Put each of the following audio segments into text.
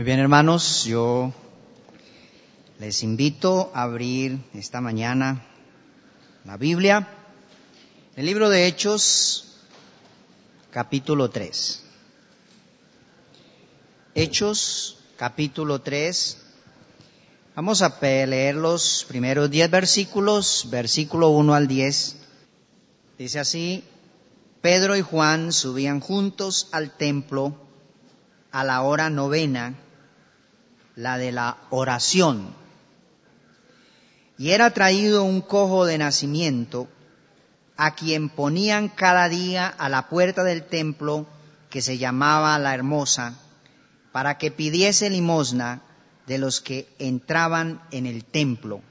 Muy bien, hermanos, yo les invito a abrir esta mañana la Biblia, el libro de Hechos, capítulo 3. Hechos, capítulo 3. Vamos a leer los primeros 10 versículos, versículo 1 al 10. Dice así: Pedro y Juan subían juntos al templo a la hora novena, la de la oración. Y era traído un cojo de nacimiento, a quien ponían cada día a la puerta del templo, que se llamaba La Hermosa, para que pidiese limosna de los que entraban en el templo.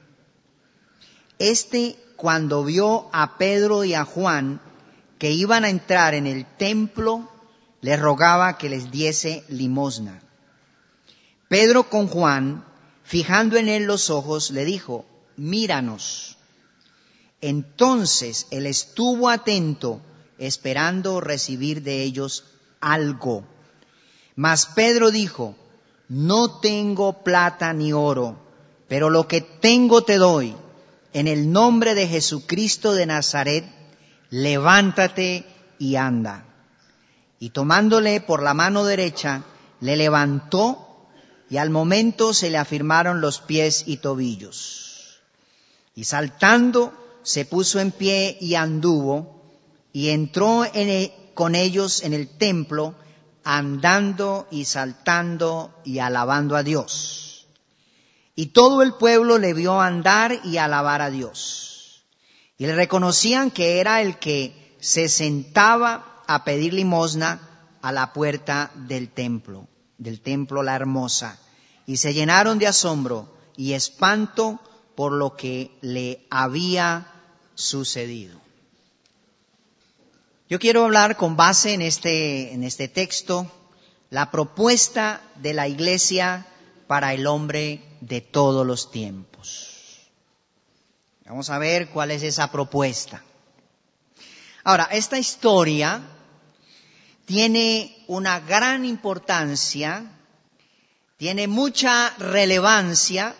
Cuando vio a Pedro y a Juan que iban a entrar en el templo, les rogaba que les diese limosna. Pedro con Juan, fijando en él los ojos, le dijo: míranos. Entonces él estuvo atento, esperando recibir de ellos algo. Mas Pedro dijo: no tengo plata ni oro, pero lo que tengo te doy. En el nombre de Jesucristo de Nazaret, levántate y anda. Y tomándole por la mano derecha, le levantó, y al momento se le afirmaron los pies y tobillos. Y saltando, se puso en pie y anduvo, y entró con ellos en el templo, andando y saltando y alabando a Dios. Y todo el pueblo le vio andar y alabar a Dios. Y le reconocían que era el que se sentaba a pedir limosna a la puerta del templo La Hermosa. Y se llenaron de asombro y espanto por lo que le había sucedido. Yo quiero hablar con base en este texto, la propuesta de la iglesia para el hombre de todos los tiempos. Vamos a ver cuál es esa propuesta. Ahora, esta historia tiene una gran importancia, tiene mucha relevancia,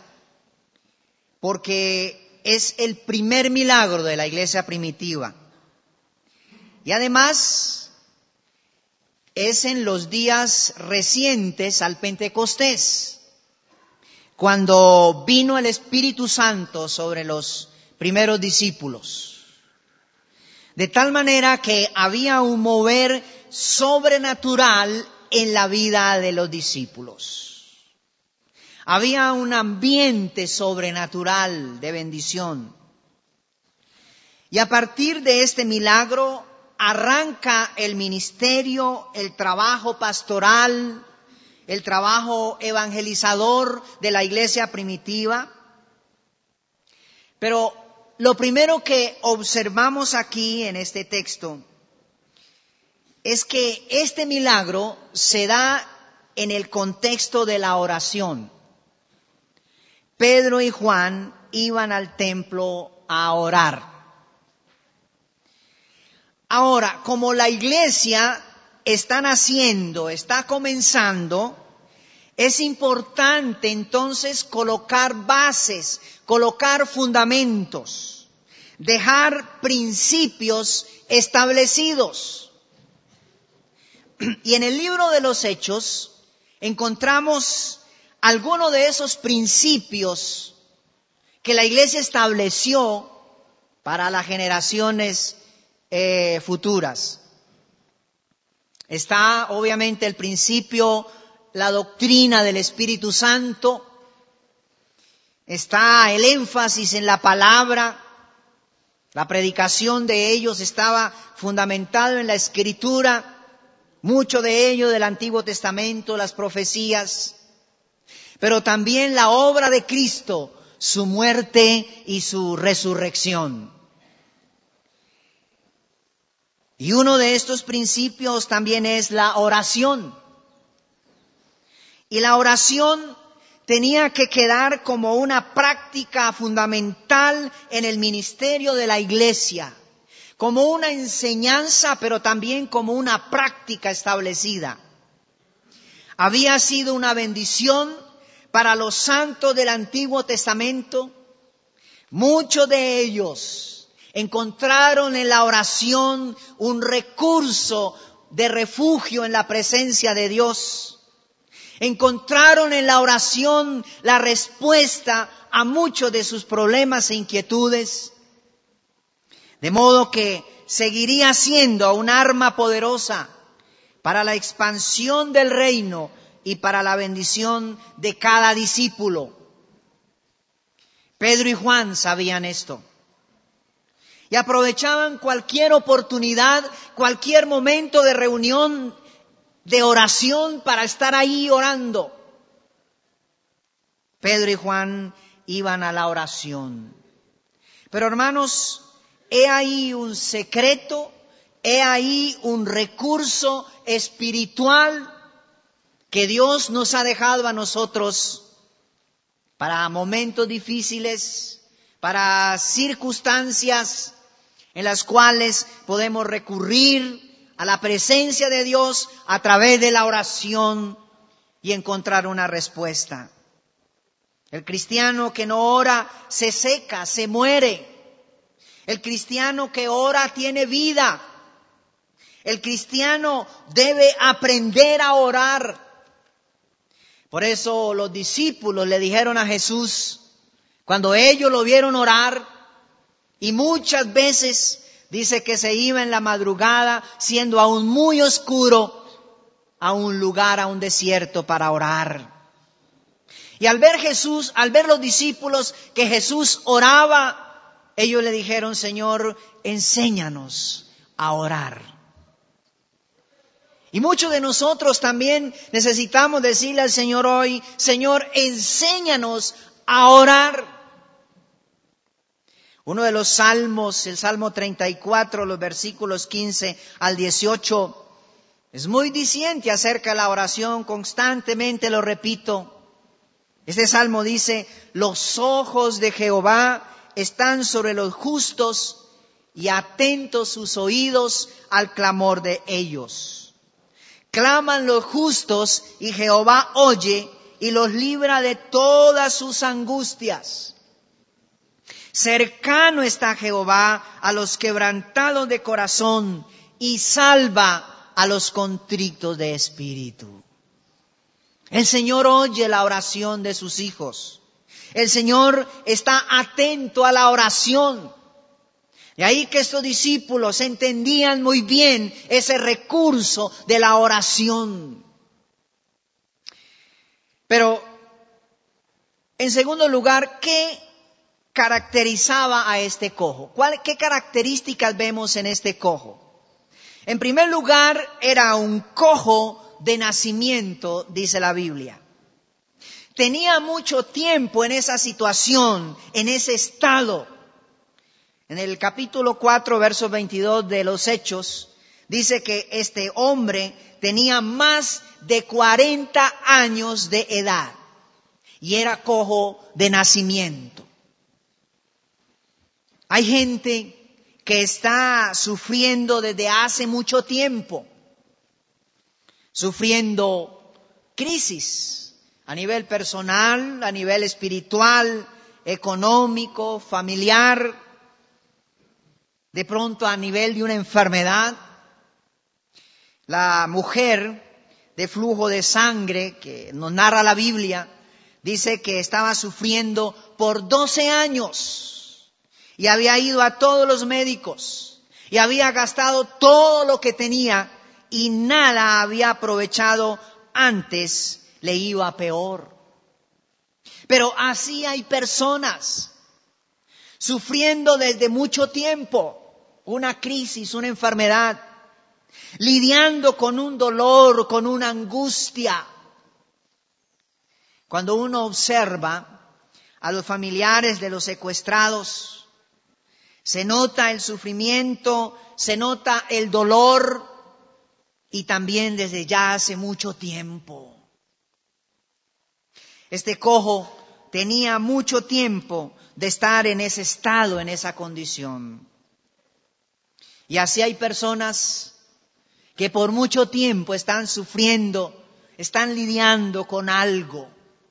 porque es el primer milagro de la iglesia primitiva. Y además es en los días recientes al Pentecostés, cuando vino el Espíritu Santo sobre los primeros discípulos. De tal manera que había un mover sobrenatural en la vida de los discípulos. Había un ambiente sobrenatural de bendición. Y a partir de este milagro arranca el ministerio, el trabajo pastoral, el trabajo evangelizador de la iglesia primitiva. Pero lo primero que observamos aquí en este texto es que este milagro se da en el contexto de la oración. Pedro y Juan iban al templo a orar. Ahora, como la iglesia está naciendo, está comenzando, es importante entonces colocar bases, colocar fundamentos, dejar principios establecidos. Y en el libro de los Hechos encontramos algunos de esos principios que la iglesia estableció para las generaciones futuras. Está obviamente el principio, la doctrina del Espíritu Santo. Está el énfasis en la palabra. La predicación de ellos estaba fundamentado en la Escritura. Mucho de ello del Antiguo Testamento, las profecías. Pero también la obra de Cristo, su muerte y su resurrección. Y uno de estos principios también es la oración. Y la oración tenía que quedar como una práctica fundamental en el ministerio de la iglesia, como una enseñanza, pero también como una práctica establecida. había sido una bendición para los santos del Antiguo Testamento. Muchos de ellos encontraron en la oración un recurso de refugio en la presencia de Dios. Encontraron en la oración la respuesta a muchos de sus problemas e inquietudes. De modo que seguiría siendo un arma poderosa para la expansión del reino y para la bendición de cada discípulo. Pedro y Juan sabían esto y aprovechaban cualquier oportunidad, cualquier momento de reunión, de oración para estar ahí orando. Pedro y Juan iban a la oración. Pero hermanos, he ahí un secreto, he ahí un recurso espiritual que Dios nos ha dejado a nosotros para momentos difíciles, para circunstancias en las cuales podemos recurrir a la presencia de Dios a través de la oración y encontrar una respuesta. El cristiano que no ora se seca, se muere. El cristiano que ora tiene vida. El cristiano debe aprender a orar. Por eso los discípulos le dijeron a Jesús, cuando ellos lo vieron orar, y muchas veces dice que se iba en la madrugada, siendo aún muy oscuro, a un lugar, a un desierto para orar. Y al ver los discípulos que Jesús oraba, ellos le dijeron, Señor, enséñanos a orar. Y muchos de nosotros también necesitamos decirle al Señor hoy, Señor, enséñanos a orar. Uno de los salmos, el Salmo 34, los versículos 15 al 18, es muy diciente acerca de la oración, constantemente lo repito. Este salmo dice, los ojos de Jehová están sobre los justos y atentos sus oídos al clamor de ellos. Claman los justos y Jehová oye y los libra de todas sus angustias. Cercano está Jehová a los quebrantados de corazón y salva a los contritos de espíritu. El Señor oye la oración de sus hijos. El Señor está atento a la oración. De ahí que estos discípulos entendían muy bien ese recurso de la oración. Pero, en segundo lugar, ¿qué caracterizaba a este cojo? ¿Qué características vemos en este cojo? En primer lugar, era un cojo de nacimiento, dice la Biblia. Tenía mucho tiempo en esa situación, en ese estado. En el capítulo 4, verso 22 de los Hechos, dice que este hombre tenía más de 40 años de edad y era cojo de nacimiento. Hay gente que está sufriendo desde hace mucho tiempo, sufriendo crisis a nivel personal, a nivel espiritual, económico, familiar, de pronto a nivel de una enfermedad. La mujer de flujo de sangre que nos narra la Biblia dice que estaba sufriendo por 12 años y había ido a todos los médicos y había gastado todo lo que tenía y nada había aprovechado, antes le iba peor. Pero así hay personas sufriendo desde mucho tiempo una crisis, una enfermedad, lidiando con un dolor, con una angustia. Cuando uno observa a los familiares de los secuestrados, se nota el sufrimiento, se nota el dolor, y también desde ya hace mucho tiempo. Este cojo tenía mucho tiempo de estar en ese estado, en esa condición. Y así hay personas que por mucho tiempo están sufriendo están lidiando con algo.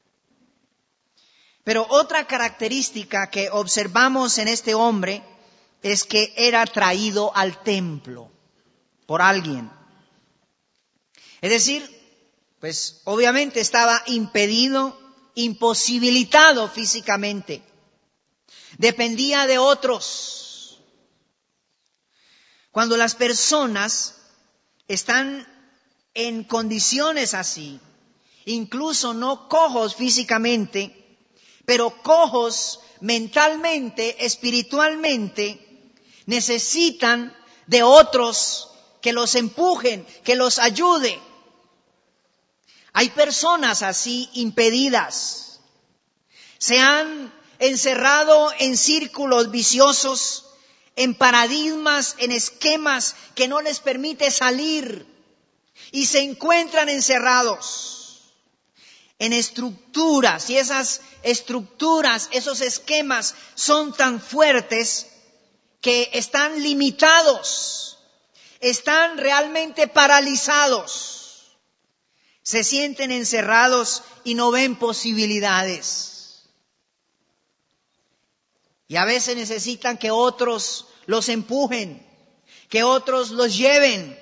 Pero otra característica que observamos en este hombre es que era traído al templo por alguien. Es decir, pues obviamente estaba impedido, imposibilitado físicamente. Dependía de otros. Cuando las personas están en condiciones así, incluso no cojos físicamente, pero cojos mentalmente, espiritualmente, necesitan de otros que los empujen, que los ayuden. Hay personas así impedidas. Se han encerrado en círculos viciosos, en paradigmas, en esquemas que no les permite salir y se encuentran encerrados en estructuras, y esas estructuras, esos esquemas son tan fuertes que están limitados, están realmente paralizados, se sienten encerrados y no ven posibilidades. Y a veces necesitan que otros los empujen, que otros los lleven.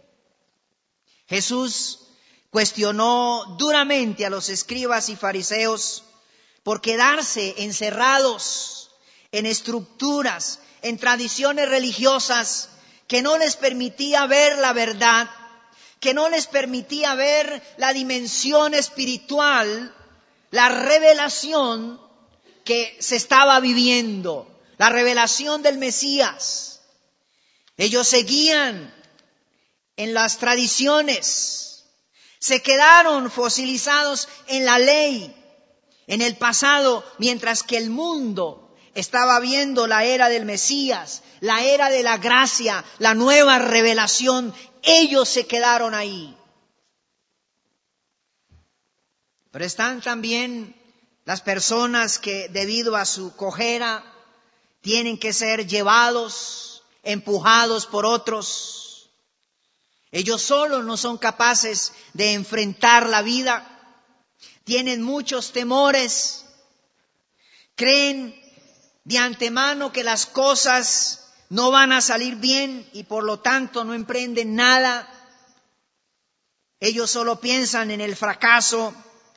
Jesús cuestionó duramente a los escribas y fariseos por quedarse encerrados en estructuras, en tradiciones religiosas que no les permitía ver la verdad, que no les permitía ver la dimensión espiritual, la revelación que se estaba viviendo, la revelación del Mesías. Ellos seguían en las tradiciones, se quedaron fosilizados en la ley, en el pasado, mientras que el mundo estaba viendo la era del Mesías, la era de la gracia, la nueva revelación. Ellos se quedaron ahí. Pero están también las personas que debido a su cojera tienen que ser llevados, empujados por otros. Ellos solos no son capaces de enfrentar la vida. Tienen muchos temores. Creen de antemano que las cosas no van a salir bien y por lo tanto no emprenden nada. Ellos solo piensan en el fracaso.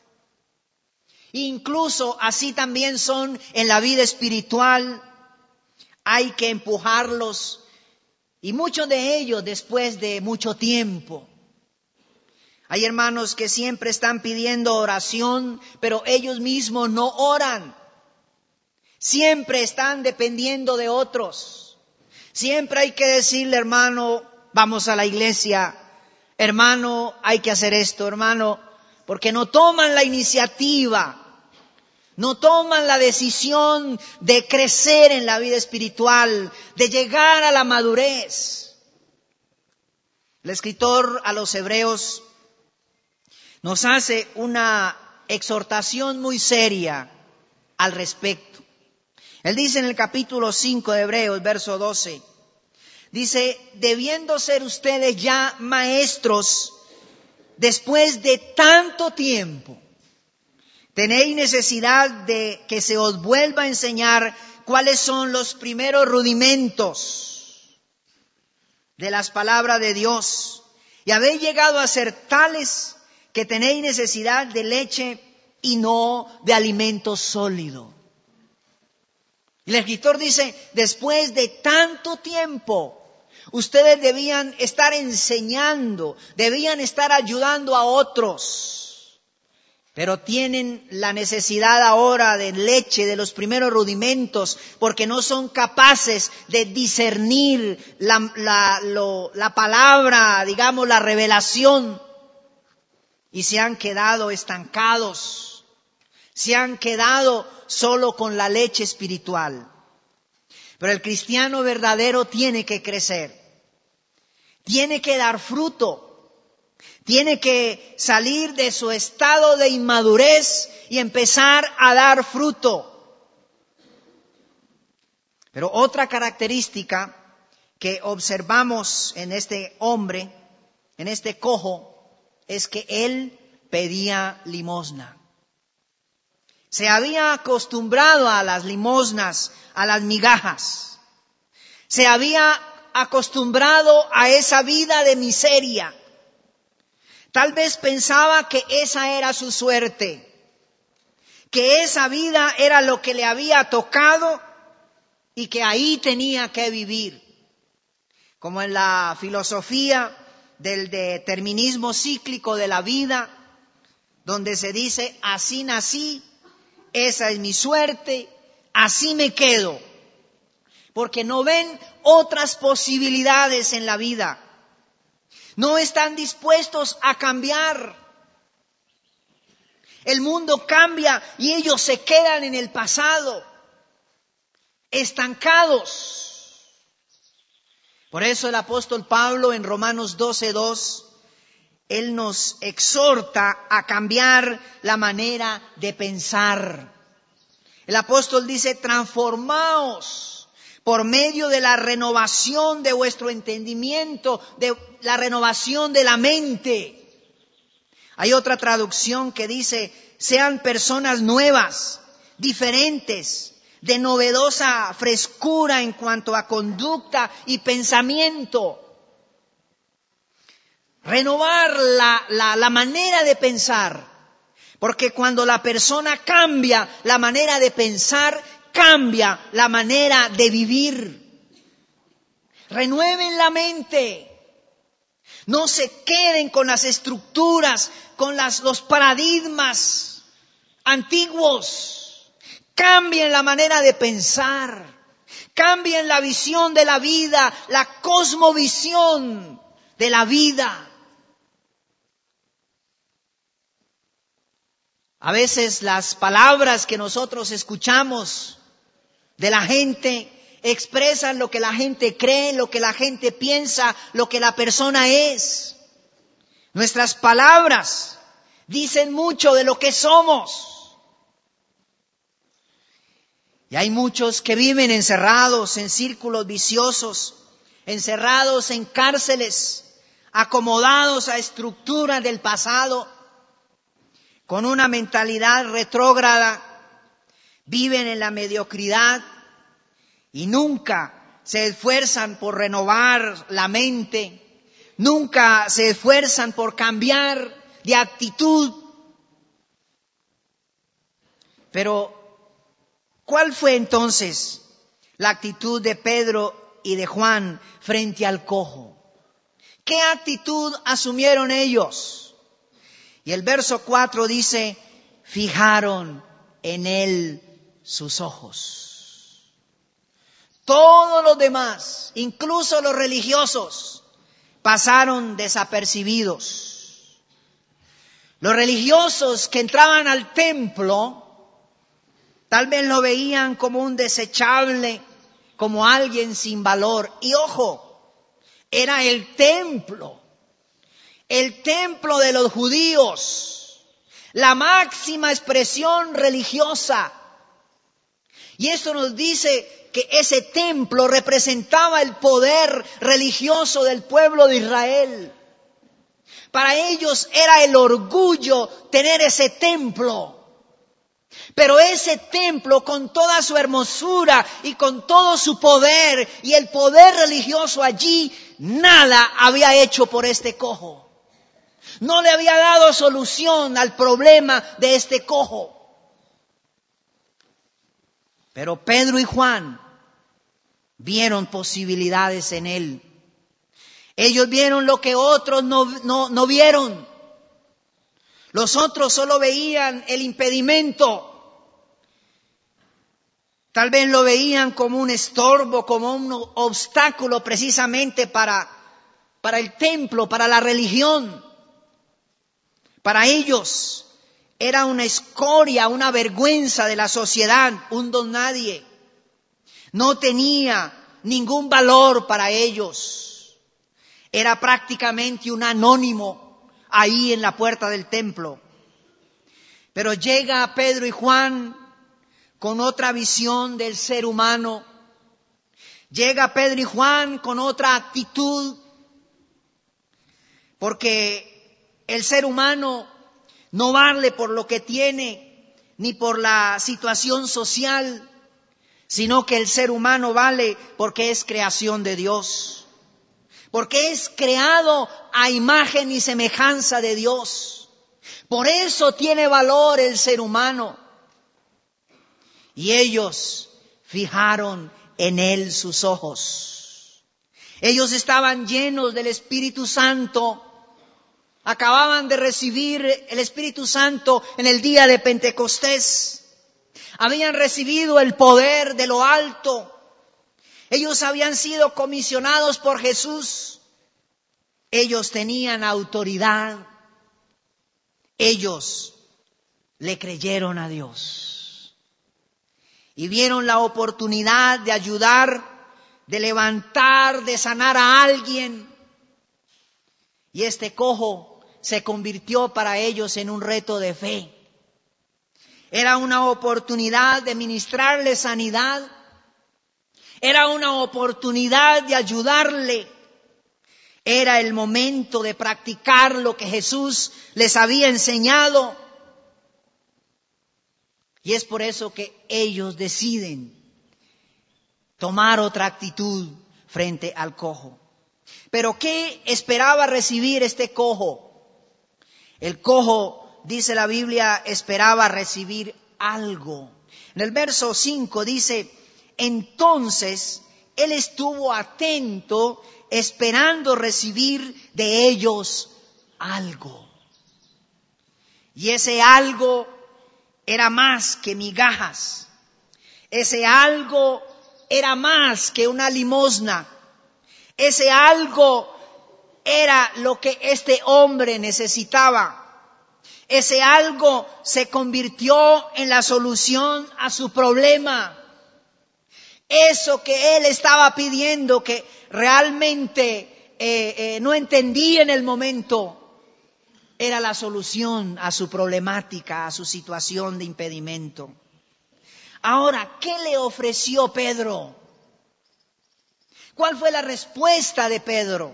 Incluso así también son en la vida espiritual. Hay que empujarlos, y muchos de ellos después de mucho tiempo. Hay hermanos que siempre están pidiendo oración, pero ellos mismos no oran. Siempre están dependiendo de otros. Siempre hay que decirle, hermano, vamos a la iglesia. Hermano, hay que hacer esto, hermano, porque no toman la iniciativa. No toman la decisión de crecer en la vida espiritual, de llegar a la madurez. El escritor a los Hebreos nos hace una exhortación muy seria al respecto. Él dice en el capítulo 5 de Hebreos, verso 12, dice, debiendo ser ustedes ya maestros después de tanto tiempo, tenéis necesidad de que se os vuelva a enseñar cuáles son los primeros rudimentos de las palabras de Dios. Y habéis llegado a ser tales que tenéis necesidad de leche y no de alimento sólido. El escritor dice, después de tanto tiempo, ustedes debían estar enseñando, debían estar ayudando a otros. Pero tienen la necesidad ahora de leche, de los primeros rudimentos, porque no son capaces de discernir la palabra, digamos, la revelación. Y se han quedado estancados, se han quedado solo con la leche espiritual. Pero el cristiano verdadero tiene que crecer, tiene que dar fruto. Tiene que salir de su estado de inmadurez y empezar a dar fruto. Pero otra característica que observamos en este hombre, en este cojo, es que él pedía limosna. Se había acostumbrado a las limosnas, a las migajas. Se había acostumbrado a esa vida de miseria. Tal vez pensaba que esa era su suerte, que esa vida era lo que le había tocado y que ahí tenía que vivir. Como en la filosofía del determinismo cíclico de la vida, donde se dice, así nací, esa es mi suerte, así me quedo. Porque no ven otras posibilidades en la vida. No están dispuestos a cambiar. El mundo cambia y ellos se quedan en el pasado, estancados. Por eso el apóstol Pablo en Romanos 12:2, él nos exhorta a cambiar la manera de pensar. El apóstol dice, transformaos por medio de la renovación de vuestro entendimiento, de la renovación de la mente. Hay otra traducción que dice, sean personas nuevas, diferentes, de novedosa frescura en cuanto a conducta y pensamiento. Renovar la manera de pensar, porque cuando la persona cambia la manera de pensar, cambia la manera de vivir. Renueven la mente. No se queden con las estructuras, con los paradigmas antiguos. Cambien la manera de pensar. Cambien la visión de la vida, la cosmovisión de la vida. A veces las palabras que nosotros escuchamos de la gente expresan lo que la gente cree, lo que la gente piensa, lo que la persona es. Nuestras palabras dicen mucho de lo que somos. Y hay muchos que viven encerrados en círculos viciosos, encerrados en cárceles, acomodados a estructuras del pasado, con una mentalidad retrógrada, viven en la mediocridad y nunca se esfuerzan por renovar la mente, nunca se esfuerzan por cambiar de actitud. Pero, ¿cuál fue entonces la actitud de Pedro y de Juan frente al cojo? ¿Qué actitud asumieron ellos? Y el verso 4 dice, fijaron en él sus ojos. Todos los demás, incluso los religiosos, pasaron desapercibidos. Los religiosos que entraban al templo, tal vez lo veían como un desechable, como alguien sin valor. Y ojo, era el templo de los judíos, la máxima expresión religiosa. Y esto nos dice que ese templo representaba el poder religioso del pueblo de Israel. Para ellos era el orgullo tener ese templo. Pero ese templo, con toda su hermosura y con todo su poder y el poder religioso allí, nada había hecho por este cojo. No le había dado solución al problema de este cojo. Pero Pedro y Juan vieron posibilidades en él. Ellos vieron lo que otros no vieron. Los otros solo veían el impedimento. Tal vez lo veían como un estorbo, como un obstáculo precisamente para el templo, para la religión. Para ellos era una escoria, una vergüenza de la sociedad, un don nadie. No tenía ningún valor para ellos. Era prácticamente un anónimo ahí en la puerta del templo. Pero llega Pedro y Juan con otra visión del ser humano. Llega Pedro y Juan con otra actitud. Porque el ser humano No vale por lo que tiene, ni por la situación social, sino que el ser humano vale porque es creación de Dios. Porque es creado a imagen y semejanza de Dios. Por eso tiene valor el ser humano. Y ellos fijaron en él sus ojos. Ellos estaban llenos del Espíritu Santo. Acababan de recibir el Espíritu Santo en el día de Pentecostés. Habían recibido el poder de lo alto. Ellos habían sido comisionados por Jesús. Ellos tenían autoridad. Ellos le creyeron a Dios. Y vieron la oportunidad de ayudar, de levantar, de sanar a alguien. Y este cojo se convirtió para ellos en un reto de fe. Era una oportunidad de ministrarle sanidad. Era una oportunidad de ayudarle. Era el momento de practicar lo que Jesús les había enseñado. Y es por eso que ellos deciden tomar otra actitud frente al cojo. Pero ¿qué esperaba recibir este cojo? El cojo, dice la Biblia, esperaba recibir algo. En el verso 5 dice: entonces él estuvo atento, esperando recibir de ellos algo. Y ese algo era más que migajas. Ese algo era más que una limosna. Ese algo era lo que este hombre necesitaba. Ese algo se convirtió en la solución a su problema. Eso que él estaba pidiendo, que realmente no entendía en el momento, era la solución a su problemática, a su situación de impedimento. Ahora, ¿qué le ofreció Pedro? ¿Cuál fue la respuesta de Pedro?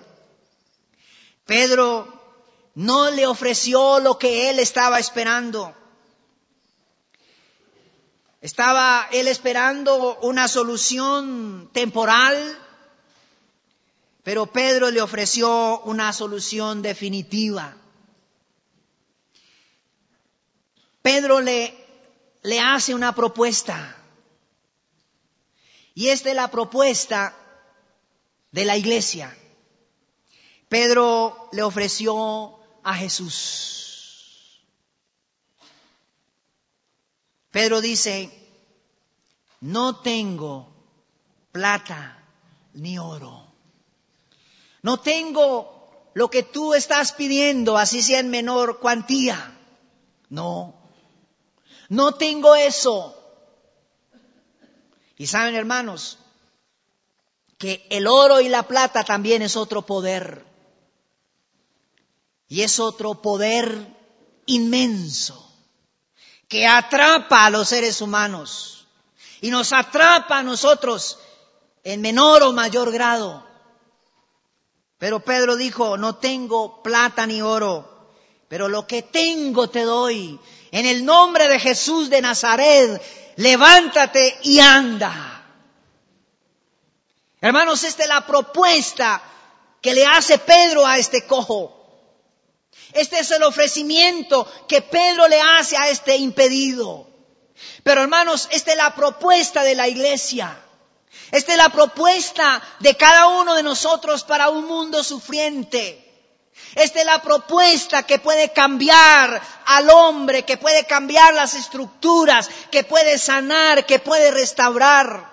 Pedro no le ofreció lo que él estaba esperando. Estaba él esperando una solución temporal, pero Pedro le ofreció una solución definitiva. Pedro le hace una propuesta. Y esta es la propuesta de la iglesia. Pedro le ofreció a Jesús. Pedro dice: no tengo plata ni oro. No tengo lo que tú estás pidiendo, así sea en menor cuantía. No tengo eso. Y saben, hermanos, que el oro y la plata también es otro poder. Y es otro poder inmenso que atrapa a los seres humanos y nos atrapa a nosotros en menor o mayor grado. Pero Pedro dijo: no tengo plata ni oro, pero lo que tengo te doy. En el nombre de Jesús de Nazaret, levántate y anda. Hermanos, esta es la propuesta que le hace Pedro a este cojo. Este es el ofrecimiento que Pedro le hace a este impedido. Pero hermanos, esta es la propuesta de la iglesia. Esta es la propuesta de cada uno de nosotros para un mundo sufriente. Esta es la propuesta que puede cambiar al hombre, que puede cambiar las estructuras, que puede sanar, que puede restaurar.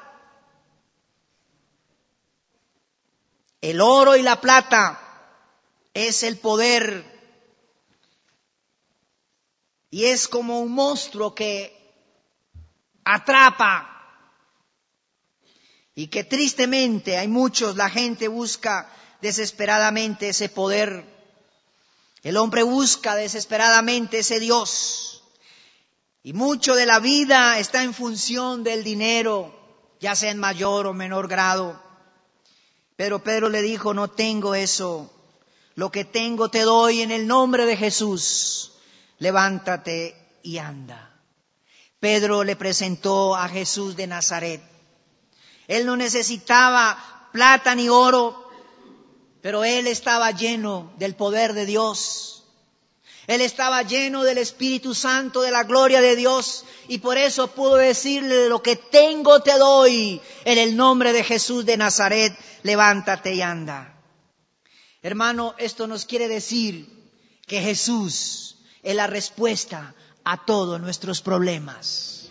El oro y la plata es el poder. Y es como un monstruo que atrapa. Y que tristemente la gente busca desesperadamente ese poder. El hombre busca desesperadamente ese Dios. Y mucho de la vida está en función del dinero, ya sea en mayor o menor grado. Pero Pedro le dijo: no tengo eso. Lo que tengo te doy en el nombre de Jesús. levántate y anda. Pedro le presentó a Jesús de Nazaret. Él no necesitaba plata ni oro, pero él estaba lleno del poder de Dios. Él estaba lleno del Espíritu Santo, de la gloria de Dios, y por eso pudo decirle: lo que tengo te doy, en el nombre de Jesús de Nazaret, levántate y anda. Hermano, esto nos quiere decir que Jesús es la respuesta a todos nuestros problemas.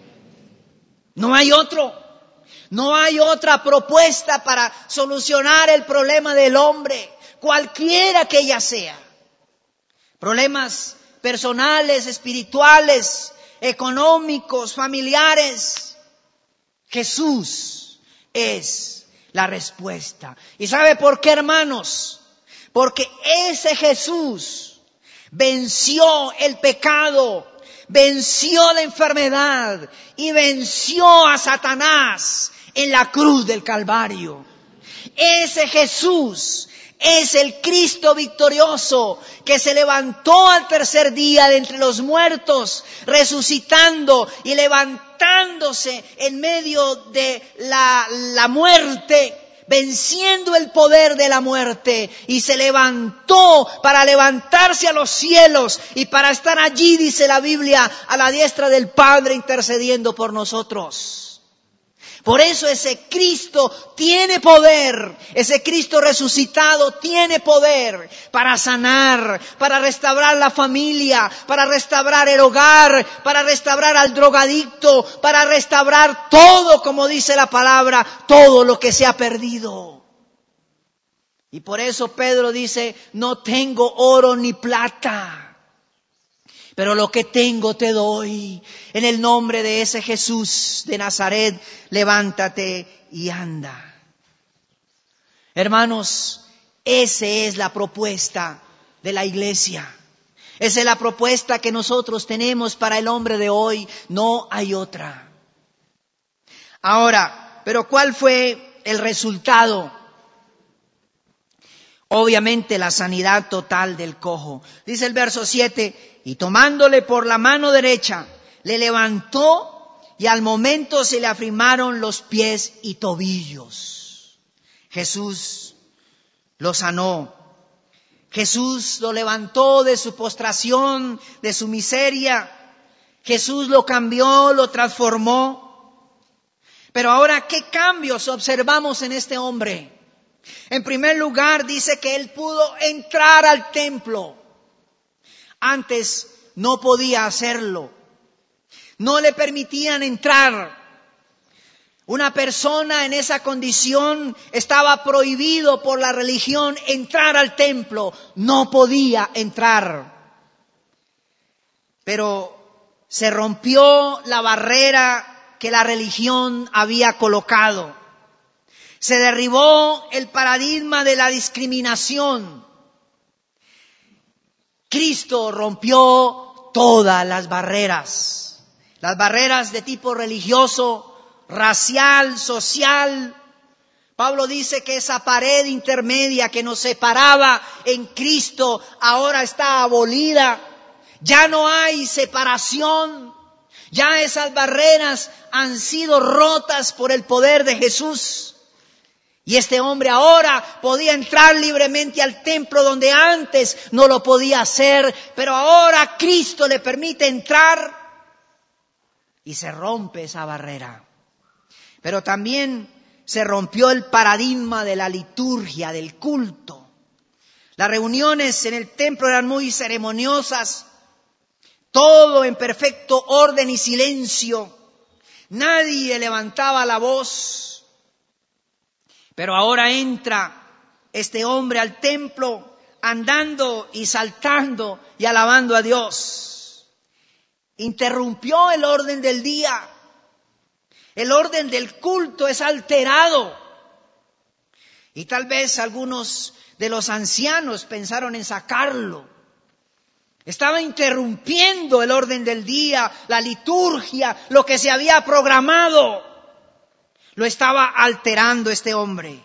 No hay otro. No hay otra propuesta para solucionar el problema del hombre, cualquiera que ella sea. Problemas personales, espirituales, económicos, familiares. Jesús es la respuesta. ¿Y sabe por qué, hermanos? Porque ese Jesús venció el pecado, venció la enfermedad y venció a Satanás en la cruz del Calvario. Ese Jesús es el Cristo victorioso que se levantó al tercer día de entre los muertos, resucitando y levantándose en medio de la muerte, venciendo el poder de la muerte, y se levantó para levantarse a los cielos y para estar allí, dice la Biblia, a la diestra del Padre, intercediendo por nosotros. Por eso ese Cristo tiene poder, ese Cristo resucitado tiene poder para sanar, para restaurar la familia, para restaurar el hogar, para restaurar al drogadicto, para restaurar todo, como dice la palabra, todo lo que se ha perdido. Y por eso Pedro dice: no tengo oro ni plata, pero lo que tengo te doy. En el nombre de ese Jesús de Nazaret, levántate y anda. Hermanos, esa es la propuesta de la iglesia. Esa es la propuesta que nosotros tenemos para el hombre de hoy. No hay otra. Ahora, ¿pero cuál fue el resultado? Obviamente la sanidad total del cojo. Dice el verso 7, y tomándole por la mano derecha, le levantó y al momento se le afirmaron los pies y tobillos. Jesús lo sanó. Jesús lo levantó de su postración, de su miseria. Jesús lo cambió, lo transformó. Pero ahora, ¿qué cambios observamos en este hombre? En primer lugar, dice que él pudo entrar al templo. Antes no podía hacerlo. No le permitían entrar. Una persona en esa condición estaba prohibido por la religión entrar al templo. No podía entrar. Pero se rompió la barrera que la religión había colocado. Se derribó el paradigma de la discriminación. Cristo rompió todas las barreras de tipo religioso, racial, social. Pablo dice que esa pared intermedia que nos separaba en Cristo ahora está abolida. Ya no hay separación. Ya esas barreras han sido rotas por el poder de Jesús. Y este hombre ahora podía entrar libremente al templo donde antes no lo podía hacer. Pero ahora Cristo le permite entrar y se rompe esa barrera. Pero también se rompió el paradigma de la liturgia, del culto. Las reuniones en el templo eran muy ceremoniosas. Todo en perfecto orden y silencio. Nadie levantaba la voz. Pero ahora entra este hombre al templo andando y saltando y alabando a Dios. Interrumpió el orden del día. El orden del culto es alterado. Y tal vez algunos de los ancianos pensaron en sacarlo. Estaba interrumpiendo el orden del día, la liturgia, lo que se había programado. Lo estaba alterando este hombre.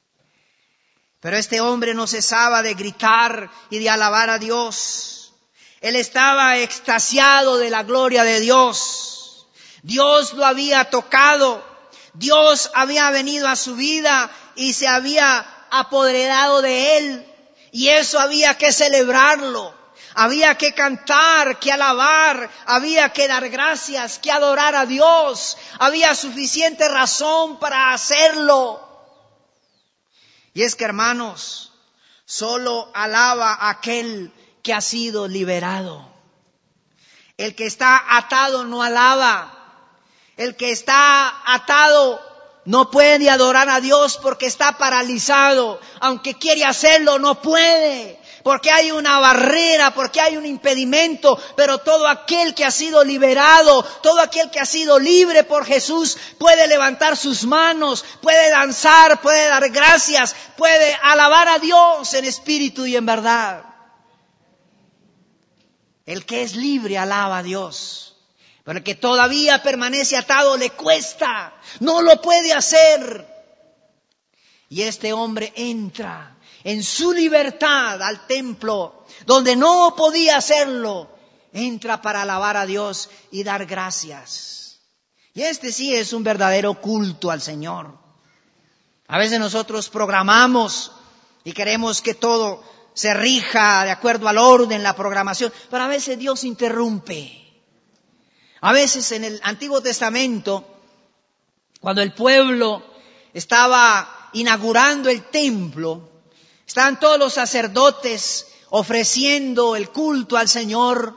Pero este hombre no cesaba de gritar y de alabar a Dios. Él estaba extasiado de la gloria de Dios. Dios lo había tocado. Dios había venido a su vida y se había apoderado de él. Y eso había que celebrarlo. Había que cantar, que alabar, había que dar gracias, que adorar a Dios. Había suficiente razón para hacerlo. Y es que, hermanos, solo alaba a aquel que ha sido liberado. El que está atado no alaba. El que está atado no puede adorar a Dios porque está paralizado. Aunque quiere hacerlo, no puede. Porque hay una barrera, porque hay un impedimento. Pero todo aquel que ha sido liberado, todo aquel que ha sido libre por Jesús, puede levantar sus manos, puede danzar, puede dar gracias, puede alabar a Dios en espíritu y en verdad. El que es libre alaba a Dios. Pero el que todavía permanece atado le cuesta, no lo puede hacer. Y este hombre entra en su libertad al templo, donde no podía hacerlo. Entra para alabar a Dios y dar gracias. Y este sí es un verdadero culto al Señor. A veces nosotros programamos y queremos que todo se rija de acuerdo al orden, la programación, pero a veces Dios interrumpe. A veces en el Antiguo Testamento, cuando el pueblo estaba inaugurando el templo, estaban todos los sacerdotes ofreciendo el culto al Señor.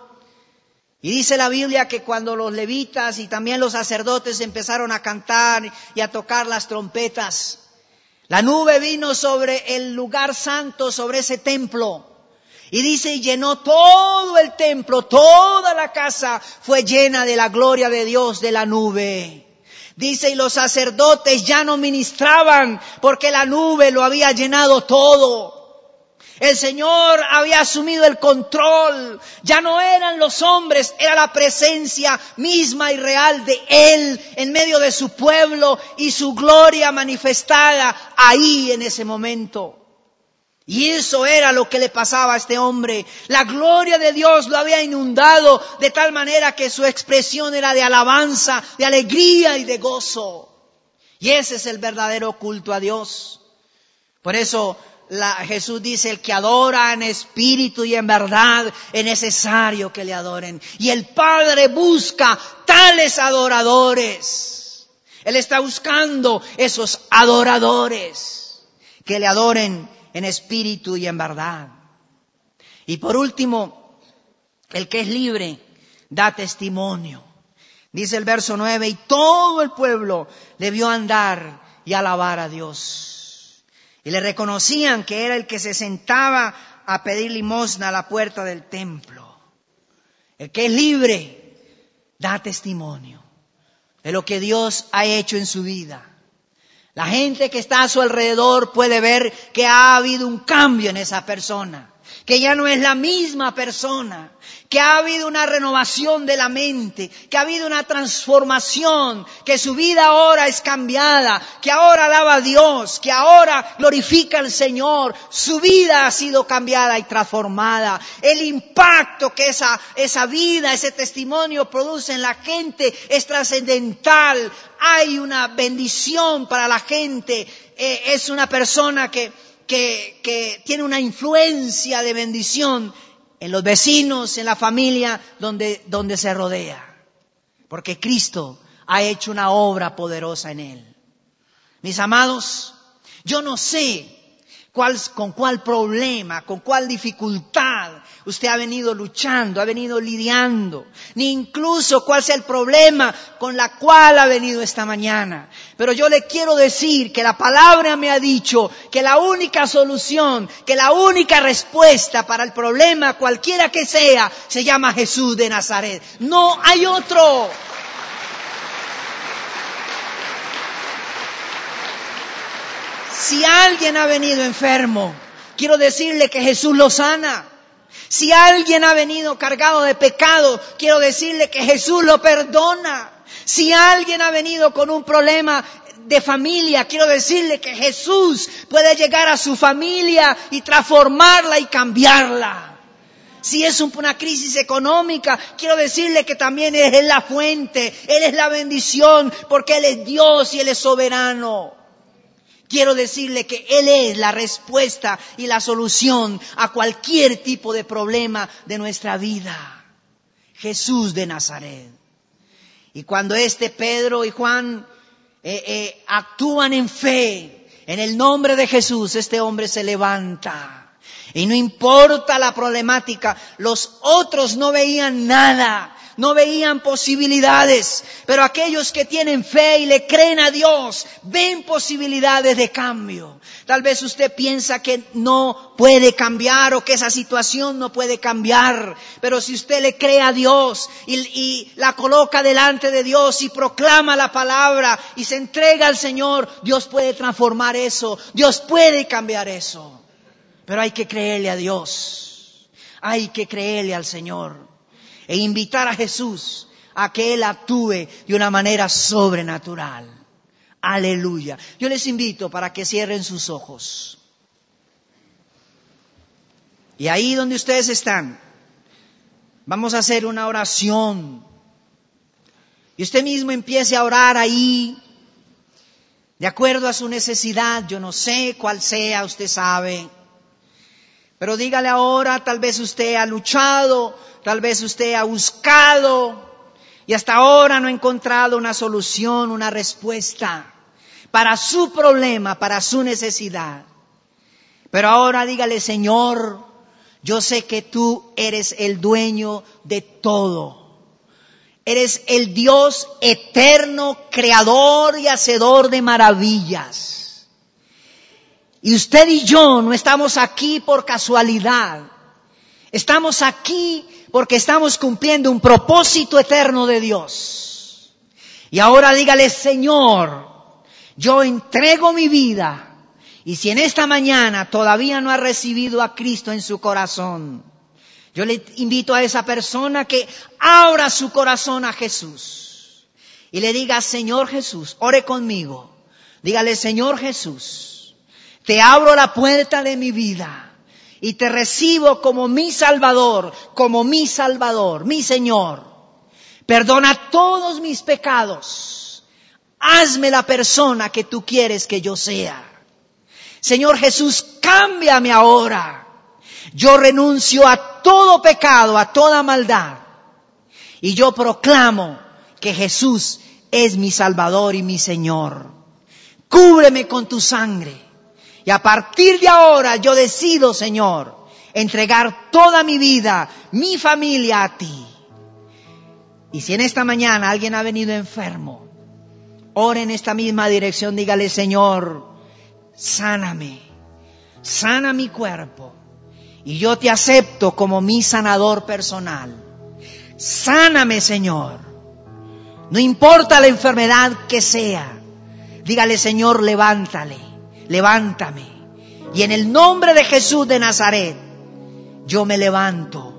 Y dice la Biblia que cuando los levitas y también los sacerdotes empezaron a cantar y a tocar las trompetas, la nube vino sobre el lugar santo, sobre ese templo. Y dice, y llenó todo el templo, toda la casa fue llena de la gloria de Dios, de la nube. Dice, y los sacerdotes ya no ministraban porque la nube lo había llenado todo. El Señor había asumido el control. Ya no eran los hombres, era la presencia misma y real de Él en medio de su pueblo y su gloria manifestada ahí en ese momento. Y eso era lo que le pasaba a este hombre. La gloria de Dios lo había inundado de tal manera que su expresión era de alabanza, de alegría y de gozo. Y ese es el verdadero culto a Dios. Por eso Jesús dice, el que adora en espíritu y en verdad, es necesario que le adoren. Y el Padre busca tales adoradores. Él está buscando esos adoradores que le adoren en espíritu y en verdad. Y por último, el que es libre da testimonio. Dice el verso 9, y todo el pueblo debió andar y alabar a Dios. Y le reconocían que era el que se sentaba a pedir limosna a la puerta del templo. El que es libre da testimonio de lo que Dios ha hecho en su vida. La gente que está a su alrededor puede ver que ha habido un cambio en esa persona, que ya no es la misma persona, que ha habido una renovación de la mente, que ha habido una transformación, que su vida ahora es cambiada, que ahora alaba a Dios, que ahora glorifica al Señor. Su vida ha sido cambiada y transformada. El impacto que esa vida, ese testimonio produce en la gente es trascendental. Hay una bendición para la gente. Es una persona que tiene una influencia de bendición en los vecinos, en la familia donde se rodea. Porque Cristo ha hecho una obra poderosa en él. Mis amados, yo no sé con cuál problema, con cuál dificultad usted ha venido luchando, ha venido lidiando, ni incluso cuál sea el problema con la cual ha venido esta mañana. Pero yo le quiero decir que la palabra me ha dicho que la única solución, que la única respuesta para el problema, cualquiera que sea, se llama Jesús de Nazaret. No hay otro. Si alguien ha venido enfermo, quiero decirle que Jesús lo sana. Si alguien ha venido cargado de pecado, quiero decirle que Jesús lo perdona. Si alguien ha venido con un problema de familia, quiero decirle que Jesús puede llegar a su familia y transformarla y cambiarla. Si es una crisis económica, quiero decirle que también Él es la fuente, Él es la bendición, porque Él es Dios y Él es soberano. Quiero decirle que Él es la respuesta y la solución a cualquier tipo de problema de nuestra vida. Jesús de Nazaret. Y cuando Pedro y Juan actúan en fe, en el nombre de Jesús, este hombre se levanta. Y no importa la problemática, los otros no veían nada, no veían posibilidades, pero aquellos que tienen fe y le creen a Dios, ven posibilidades de cambio. Tal vez usted piensa que no puede cambiar o que esa situación no puede cambiar, pero si usted le cree a Dios y la coloca delante de Dios y proclama la palabra y se entrega al Señor, Dios puede transformar eso, Dios puede cambiar eso. Pero hay que creerle a Dios, hay que creerle al Señor e invitar a Jesús a que Él actúe de una manera sobrenatural. Aleluya. Yo les invito para que cierren sus ojos. Y ahí donde ustedes están, vamos a hacer una oración. Y usted mismo empiece a orar ahí, de acuerdo a su necesidad. Yo no sé cuál sea, usted sabe. Pero dígale ahora, tal vez usted ha luchado, tal vez usted ha buscado y hasta ahora no ha encontrado una solución, una respuesta para su problema, para su necesidad. Pero ahora dígale, Señor, yo sé que tú eres el dueño de todo. Eres el Dios eterno, creador y hacedor de maravillas. Y usted y yo no estamos aquí por casualidad. Estamos aquí porque estamos cumpliendo un propósito eterno de Dios. Y ahora dígale, Señor, yo entrego mi vida. Y si en esta mañana todavía no ha recibido a Cristo en su corazón, yo le invito a esa persona que abra su corazón a Jesús. Y le diga, Señor Jesús, ore conmigo. Dígale, Señor Jesús, te abro la puerta de mi vida y te recibo como mi Salvador, mi Señor. Perdona todos mis pecados. Hazme la persona que tú quieres que yo sea. Señor Jesús, cámbiame ahora. Yo renuncio a todo pecado, a toda maldad. Y yo proclamo que Jesús es mi Salvador y mi Señor. Cúbreme con tu sangre. Y a partir de ahora yo decido, Señor, entregar toda mi vida, mi familia a ti. Y si en esta mañana alguien ha venido enfermo, ore en esta misma dirección, dígale, Señor, sáname, sana mi cuerpo. Y yo te acepto como mi sanador personal. Sáname, Señor. No importa la enfermedad que sea. Dígale, Señor, levántame. Y en el nombre de Jesús de Nazaret, yo me levanto,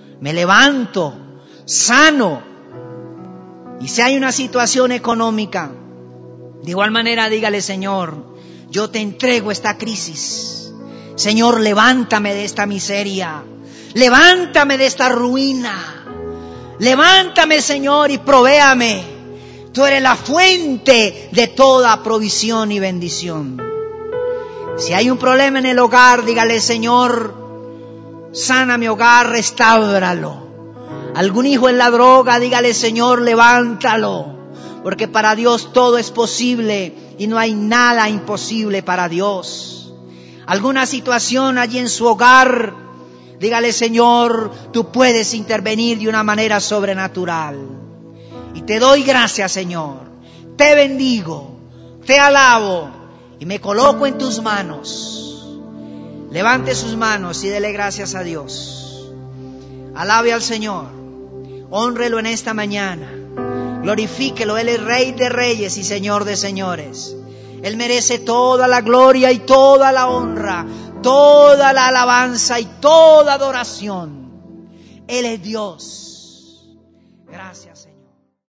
sano. Y si hay una situación económica, de igual manera dígale, Señor, yo te entrego esta crisis. Señor, levántame de esta miseria, levántame de esta ruina, levántame, Señor, y provéame. Tú eres la fuente de toda provisión y bendición. Si hay un problema en el hogar, dígale, Señor, sana mi hogar, restáuralo. Algún hijo en la droga, dígale, Señor, levántalo. Porque para Dios todo es posible y no hay nada imposible para Dios. Alguna situación allí en su hogar, dígale, Señor, tú puedes intervenir de una manera sobrenatural. Y te doy gracias, Señor. Te bendigo, te alabo. Y me coloco en tus manos. Levante sus manos y dele gracias a Dios. Alabe al Señor. Hónrelo en esta mañana. Glorifíquelo. Él es Rey de Reyes y Señor de Señores. Él merece toda la gloria y toda la honra, toda la alabanza y toda adoración. Él es Dios. Gracias, Señor.